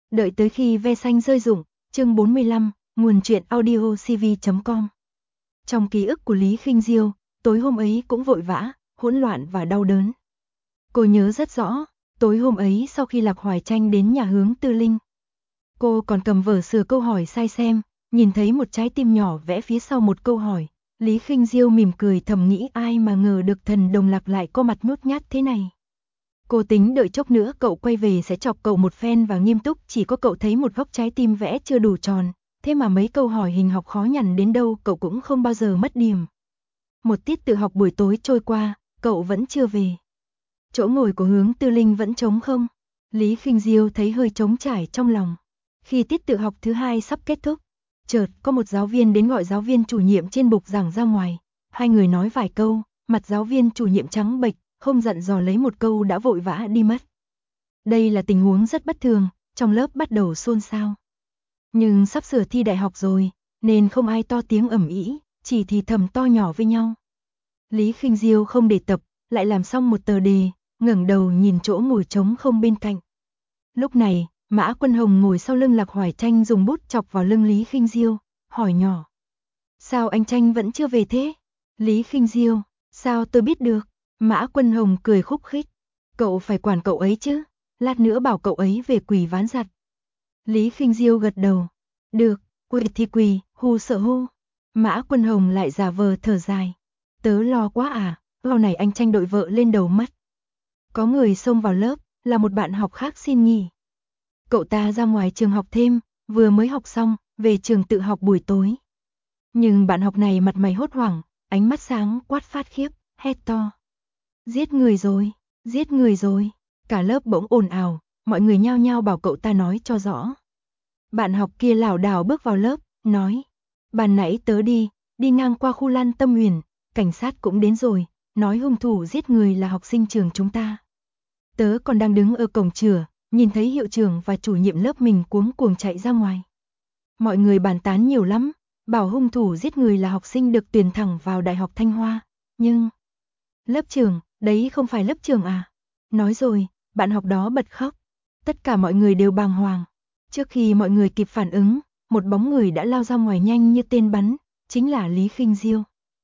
Đợi tới khi ve xanh rơi rụng, chương 45, nguồn truyện audio cv.com. Trong ký ức của Lý Khinh Diêu, tối hôm ấy cũng vội vã, hỗn loạn và đau đớn. Cô nhớ rất rõ, tối hôm ấy sau khi Lạc Hoài Tranh đến nhà Hướng Tư Linh, cô còn cầm vở sửa câu hỏi sai xem, nhìn thấy một trái tim nhỏ vẽ phía sau một câu hỏi. Lý Khinh Diêu mỉm cười thầm nghĩ ai mà ngờ được thần đồng Lạc lại có mặt nhút nhát thế này. Cô tính đợi chốc nữa cậu quay về sẽ chọc cậu một phen và nghiêm túc, chỉ có cậu thấy một góc trái tim vẽ chưa đủ tròn, thế mà mấy câu hỏi hình học khó nhằn đến đâu cậu cũng không bao giờ mất điểm. Một tiết tự học buổi tối trôi qua, cậu vẫn chưa về. Chỗ ngồi của Hướng Tư Linh vẫn trống không. Lý Khinh Diêu thấy hơi trống trải trong lòng. Khi tiết tự học thứ hai sắp kết thúc, chợt có một giáo viên đến gọi giáo viên chủ nhiệm trên bục giảng ra ngoài. Hai người nói vài câu, mặt giáo viên chủ nhiệm trắng bệch, không dặn dò lấy một câu đã vội vã đi mất. Đây là tình huống rất bất thường, trong lớp bắt đầu xôn xao. Nhưng sắp sửa thi đại học rồi, nên không ai to tiếng ầm ĩ, chỉ thì thầm to nhỏ với nhau. Lý Khinh Diêu không để tập, lại làm xong một tờ đề, ngẩng đầu nhìn chỗ ngồi trống không bên cạnh. Lúc này, Mã Quân Hồng ngồi sau lưng Lạc Hoài Tranh dùng bút chọc vào lưng Lý Khinh Diêu, hỏi nhỏ. Sao anh Tranh vẫn chưa về thế? Lý Khinh Diêu, sao tôi biết được? Mã Quân Hồng cười khúc khích. Cậu phải quản cậu ấy chứ, lát nữa bảo cậu ấy về quỳ ván giặt. Lý Khinh Diêu gật đầu. Được, quỳ thì quỳ, hù sợ hù. Mã Quân Hồng lại giả vờ thở dài. Tớ lo quá à, lâu này anh Tranh đội vợ lên đầu mất. Có người xông vào lớp, là một bạn học khác xin nghỉ. Cậu ta ra ngoài trường học thêm, vừa mới học xong, về trường tự học buổi tối. Nhưng bạn học này mặt mày hốt hoảng, ánh mắt sáng quát phát khiếp, hét to. Giết người rồi, giết người rồi. Cả lớp bỗng ồn ào, mọi người nhao nhao bảo cậu ta nói cho rõ. Bạn học kia lảo đảo bước vào lớp, nói. Ban nãy tớ đi ngang qua khu Lan Tâm Huyền, cảnh sát cũng đến rồi, nói hung thủ giết người là học sinh trường chúng ta. Tớ còn đang đứng ở cổng chửa, nhìn thấy hiệu trưởng và chủ nhiệm lớp mình cuống cuồng chạy ra ngoài. Mọi người bàn tán nhiều lắm, bảo hung thủ giết người là học sinh được tuyển thẳng vào Đại học Thanh Hoa, nhưng... Lớp trưởng, đấy không phải lớp trưởng à? Nói rồi, bạn học đó bật khóc. Tất cả mọi người đều bàng hoàng. Trước khi mọi người kịp phản ứng, một bóng người đã lao ra ngoài nhanh như tên bắn, chính là Lý Khinh Diêu.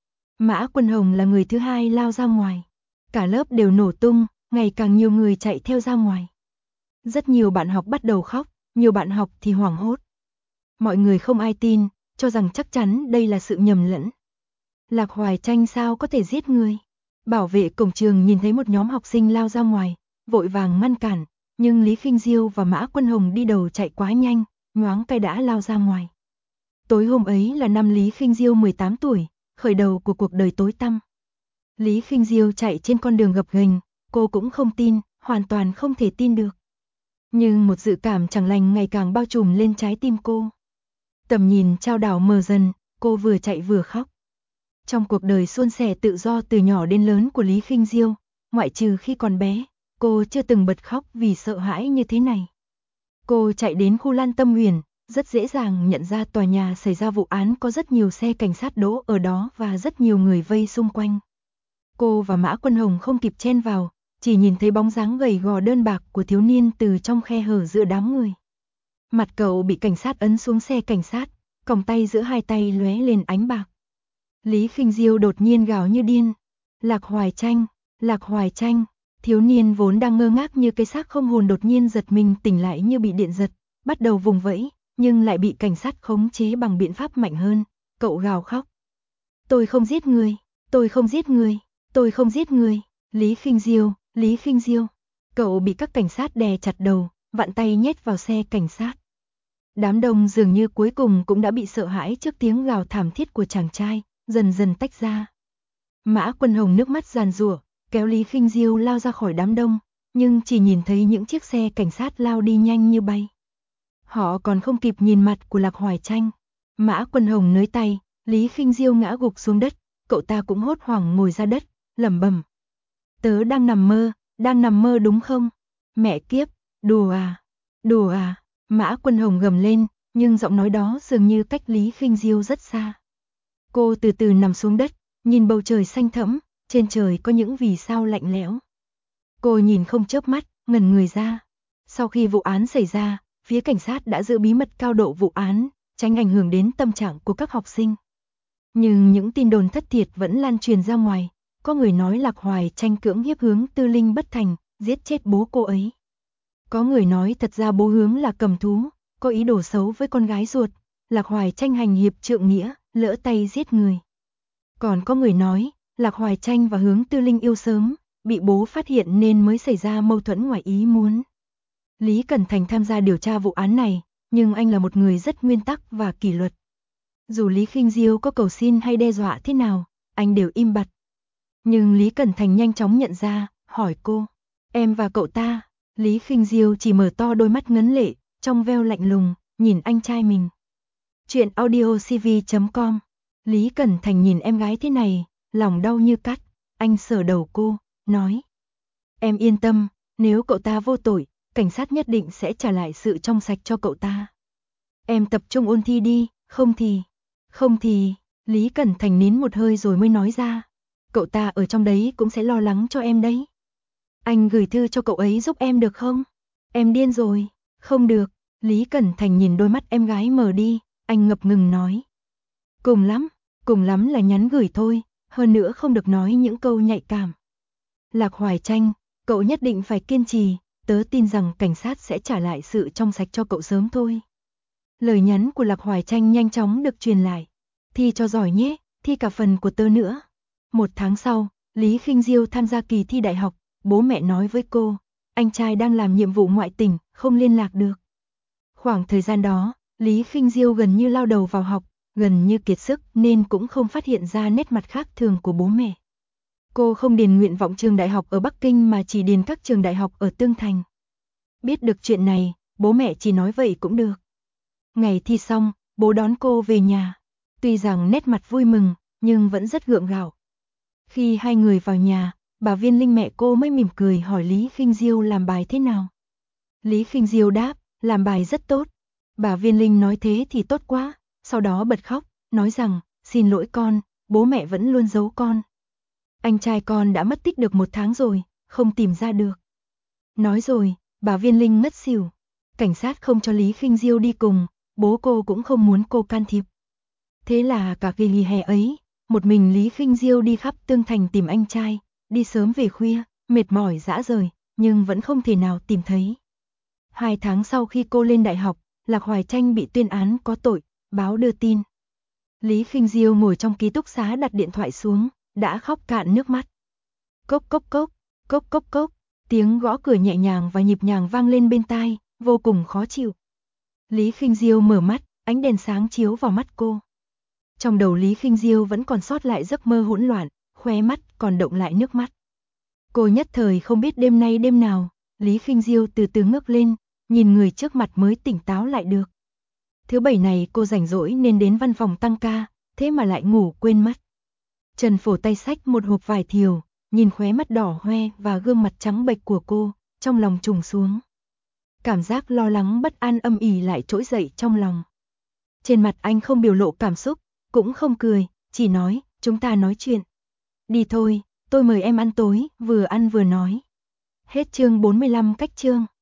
Mã Quân Hồng là người thứ hai lao ra ngoài. Cả lớp đều nổ tung, ngày càng nhiều người chạy theo ra ngoài. Rất nhiều bạn học bắt đầu khóc, nhiều bạn học thì hoảng hốt. Mọi người không ai tin, cho rằng chắc chắn đây là sự nhầm lẫn. Lạc Hoài Tranh sao có thể giết người? Bảo vệ cổng trường nhìn thấy một nhóm học sinh lao ra ngoài, vội vàng ngăn cản, nhưng Lý Khinh Diêu và Mã Quân Hồng đi đầu chạy quá nhanh, nhoáng cái đã lao ra ngoài. Tối hôm ấy là năm Lý Khinh Diêu 18 tuổi, khởi đầu của cuộc đời tối tăm. Lý Khinh Diêu chạy trên con đường gập ghềnh, cô cũng không tin, hoàn toàn không thể tin được. Nhưng một dự cảm chẳng lành ngày càng bao trùm lên trái tim cô. Tầm nhìn chao đảo mờ dần, cô vừa chạy vừa khóc. Trong cuộc đời suôn sẻ tự do từ nhỏ đến lớn của Lý Khinh Diêu, ngoại trừ khi còn bé, cô chưa từng bật khóc vì sợ hãi như thế này. Cô chạy đến khu Lan Tâm Huyền, rất dễ dàng nhận ra tòa nhà xảy ra vụ án có rất nhiều xe cảnh sát đỗ ở đó và rất nhiều người vây xung quanh. Cô và Mã Quân Hồng không kịp chen vào, chỉ nhìn thấy bóng dáng gầy gò đơn bạc của thiếu niên từ trong khe hở giữa đám người. Mặt cậu bị cảnh sát ấn xuống xe cảnh sát, còng tay giữa hai tay lóe lên ánh bạc. Lý Khinh Diêu đột nhiên gào như điên. Lạc Hoài Tranh, Lạc Hoài Tranh. Thiếu niên vốn đang ngơ ngác như cái xác không hồn đột nhiên giật mình tỉnh lại như bị điện giật, bắt đầu vùng vẫy, nhưng lại bị cảnh sát khống chế bằng biện pháp mạnh hơn. Cậu gào khóc. Tôi không giết người, tôi không giết người, tôi không giết người. Lý Khinh Diêu, Lý Khinh Diêu. Cậu bị các cảnh sát đè chặt đầu, vặn tay nhét vào xe cảnh sát. Đám đông dường như cuối cùng cũng đã bị sợ hãi trước tiếng gào thảm thiết của chàng trai, dần dần tách ra. Mã Quân Hồng nước mắt giàn giụa, kéo Lý Khinh Diêu lao ra khỏi đám đông, nhưng chỉ nhìn thấy những chiếc xe cảnh sát lao đi nhanh như bay. Họ còn không kịp nhìn mặt của Lạc Hoài Tranh. Mã Quân Hồng nới tay, Lý Khinh Diêu ngã gục xuống đất, cậu ta cũng hốt hoảng ngồi ra đất, lẩm bẩm. Tớ đang nằm mơ đúng không? Mẹ kiếp, đùa à, đùa à. Mã Quân Hồng gầm lên, nhưng giọng nói đó dường như cách Lý Khinh Diêu rất xa. Cô từ từ nằm xuống đất, nhìn bầu trời xanh thẫm, trên trời có những vì sao lạnh lẽo. Cô nhìn không chớp mắt, ngẩn người ra. Sau khi vụ án xảy ra, phía cảnh sát đã giữ bí mật cao độ vụ án, tránh ảnh hưởng đến tâm trạng của các học sinh. Nhưng những tin đồn thất thiệt vẫn lan truyền ra ngoài, có người nói Lạc Hoài Tranh cưỡng hiếp Hướng Tư Linh bất thành, giết chết bố cô ấy. Có người nói thật ra bố Hướng là cầm thú, có ý đồ xấu với con gái ruột, Lạc Hoài Tranh hành hiệp trượng nghĩa, lỡ tay giết người. Còn có người nói, Lạc Hoài Tranh và Hướng Tư Linh yêu sớm, bị bố phát hiện nên mới xảy ra mâu thuẫn ngoài ý muốn. Lý Cẩn Thành tham gia điều tra vụ án này, nhưng anh là một người rất nguyên tắc và kỷ luật. Dù Lý Khinh Diêu có cầu xin hay đe dọa thế nào, anh đều im bặt. Nhưng Lý Cẩn Thành nhanh chóng nhận ra, hỏi cô, em và cậu ta. Lý Khinh Diêu chỉ mở to đôi mắt ngấn lệ, trong veo lạnh lùng, nhìn anh trai mình. Chuyện audiocv.com. Lý Cẩn Thành nhìn em gái thế này, lòng đau như cắt, anh sờ đầu cô, nói. Em yên tâm, nếu cậu ta vô tội, cảnh sát nhất định sẽ trả lại sự trong sạch cho cậu ta. Em tập trung ôn thi đi, không thì, Lý Cẩn Thành nín một hơi rồi mới nói ra. Cậu ta ở trong đấy cũng sẽ lo lắng cho em đấy. Anh gửi thư cho cậu ấy giúp em được không? Em điên rồi, không được. Lý Cẩn Thành nhìn đôi mắt em gái mờ đi, anh ngập ngừng nói. Cùng lắm là nhắn gửi thôi, hơn nữa không được nói những câu nhạy cảm. Lạc Hoài Tranh, cậu nhất định phải kiên trì, tớ tin rằng cảnh sát sẽ trả lại sự trong sạch cho cậu sớm thôi. Lời nhắn của Lạc Hoài Tranh nhanh chóng được truyền lại. Thi cho giỏi nhé, thi cả phần của tớ nữa. 1 tháng sau, Lý Khinh Diêu tham gia kỳ thi đại học, bố mẹ nói với cô, anh trai đang làm nhiệm vụ ngoại tỉnh, không liên lạc được. Khoảng thời gian đó, Lý Khinh Diêu gần như lao đầu vào học, gần như kiệt sức nên cũng không phát hiện ra nét mặt khác thường của bố mẹ. Cô không điền nguyện vọng trường đại học ở Bắc Kinh mà chỉ điền các trường đại học ở Tương Thành. Biết được chuyện này, bố mẹ chỉ nói vậy cũng được. Ngày thi xong, bố đón cô về nhà. Tuy rằng nét mặt vui mừng, nhưng vẫn rất gượng gạo. Khi hai người vào nhà, bà Viên Linh mẹ cô mới mỉm cười hỏi Lý Khinh Diêu làm bài thế nào. Lý Khinh Diêu đáp, làm bài rất tốt. Bà Viên Linh nói thế thì tốt quá, sau đó bật khóc, nói rằng, xin lỗi con, bố mẹ vẫn luôn giấu con. Anh trai con đã mất tích được 1 tháng rồi, không tìm ra được. Nói rồi, bà Viên Linh ngất xỉu. Cảnh sát không cho Lý Khinh Diêu đi cùng, bố cô cũng không muốn cô can thiệp. Thế là cả kỳ nghỉ hè ấy, một mình Lý Khinh Diêu đi khắp Tương Thành tìm anh trai, đi sớm về khuya, mệt mỏi rã rời, nhưng vẫn không thể nào tìm thấy. 2 tháng sau khi cô lên đại học, Lạc Hoài Tranh bị tuyên án có tội, báo đưa tin. Lý Khinh Diêu ngồi trong ký túc xá đặt điện thoại xuống, đã khóc cạn nước mắt. Cốc cốc cốc, cốc cốc cốc, tiếng gõ cửa nhẹ nhàng và nhịp nhàng vang lên bên tai, vô cùng khó chịu. Lý Khinh Diêu mở mắt, ánh đèn sáng chiếu vào mắt cô. Trong đầu Lý Khinh Diêu vẫn còn sót lại giấc mơ hỗn loạn, khóe mắt còn đọng lại nước mắt. Cô nhất thời không biết đêm nay đêm nào, Lý Khinh Diêu từ từ ngước lên, nhìn người trước mặt mới tỉnh táo lại được. Thứ Bảy này cô rảnh rỗi nên đến văn phòng tăng ca, thế mà lại ngủ quên mất. Trần Phổ tay xách một hộp vải thiều, nhìn khóe mắt đỏ hoe và gương mặt trắng bệch của cô, trong lòng trùng xuống. Cảm giác lo lắng bất an âm ỉ lại trỗi dậy trong lòng. Trên mặt anh không biểu lộ cảm xúc, cũng không cười, chỉ nói, chúng ta nói chuyện. Đi thôi, tôi mời em ăn tối, vừa ăn vừa nói. Hết chương 45 cách chương.